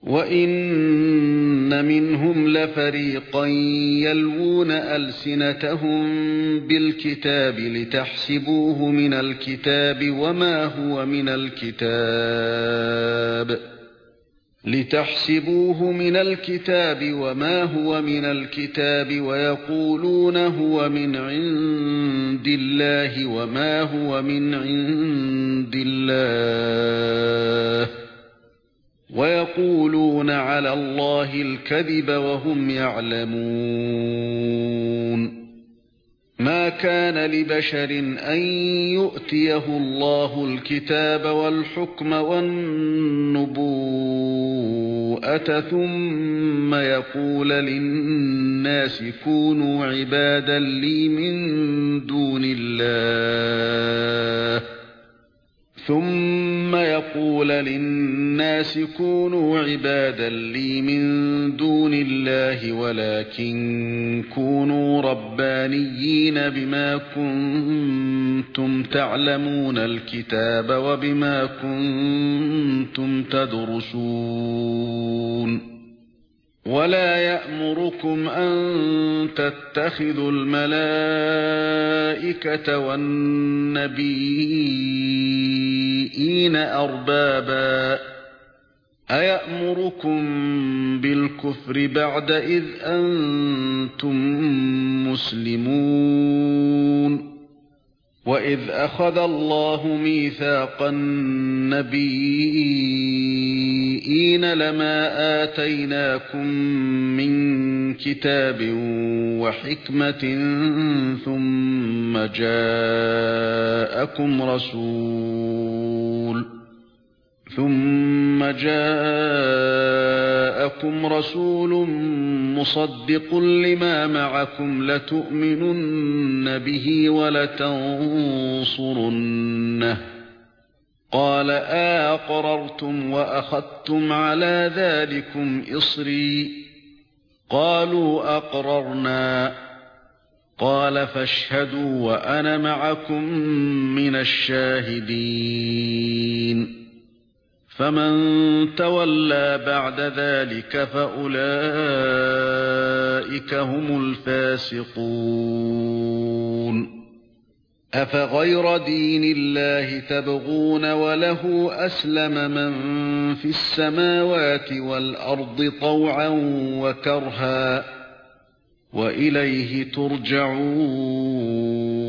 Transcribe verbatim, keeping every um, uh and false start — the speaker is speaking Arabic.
وَإِنَّ مِنْهُمْ لَفَرِيقًا يَلْوُونَ أَلْسِنَتَهُم بِالْكِتَابِ لِتَحْسَبُوهُ مِنَ الْكِتَابِ وَمَا هُوَ مِنَ الْكِتَابِ لِتَحْسَبُوهُ مِنَ الْكِتَابِ وَمَا هُوَ مِنَ الْكِتَابِ وَيَقُولُونَ هُوَ مِنْ عِندِ اللَّهِ وَمَا هُوَ مِنْ عِندِ اللَّهِ وَيَقُولُونَ عَلَى اللَّهِ الْكَذِبَ وَهُمْ يَعْلَمُونَ مَا كَانَ لِبَشَرٍ أَن يُؤْتِيَهُ اللَّهُ الْكِتَابَ وَالْحُكْمَ وَالنُّبُوَّةَ ثُمَّ يَقُولَ لِلنَّاسِ كُونُوا عِبَادًا لِّي مِن دُونِ اللَّهِ ثُمَّ يَقُولُ لِلنَّاسِ كُونُوا عِبَادًا لِّي مِن دُونِ اللَّهِ وَلَكِن كُونُوا رَبَّانِيِّينَ بِمَا كُنتُمْ تَعْلَمُونَ الْكِتَابَ وَبِمَا كُنتُمْ تَدْرُسُونَ وَلَا يَأْمُرُكُمْ أَن تَتَّخِذُوا الْمَلَائِكَةَ وَالنَّبِيِّينَ أَرْبَابًا أَيَأْمُرُكُم بِالْكُفْرِ بَعْدَ إِذْ أَنْتُمْ مُسْلِمُونَ وَإِذْ أَخَذَ اللَّهُ مِيثَاقَ النَّبِيِّينَ لَمَا آتَيْنَاكُم مِّن كِتَابٍ وَحِكْمَةٍ ثُمَّ جَاءَكُمْ رَسُولٌ ثُمَّ جَاءَكُمْ رَسُولٌ مُصَدِّقٌ لِّمَا مَعَكُمْ لَتُؤْمِنُنَّ بِهِ وَلَتَنصُرُنَّهُ قَالَ أَأَقْرَرْتُمْ وَأَخَذْتُمْ عَلَى ذَلِكُمْ إِصْرِي قَالُوا أَقْرَرْنَا قَالَ فَاشْهَدُوا وَأَنَا مَعَكُمْ مِنَ الشَّاهِدِينَ فَمَن تَوَلَّى بَعْدَ ذَلِكَ فَأُولَئِكَ هُمُ الْفَاسِقُونَ أَفَغَيْرَ دِينِ اللَّهِ تَبْغُونَ وَلَهُ أَسْلَمَ مَن فِي السَّمَاوَاتِ وَالْأَرْضِ طَوْعًا وَكَرْهًا وَإِلَيْهِ تُرْجَعُونَ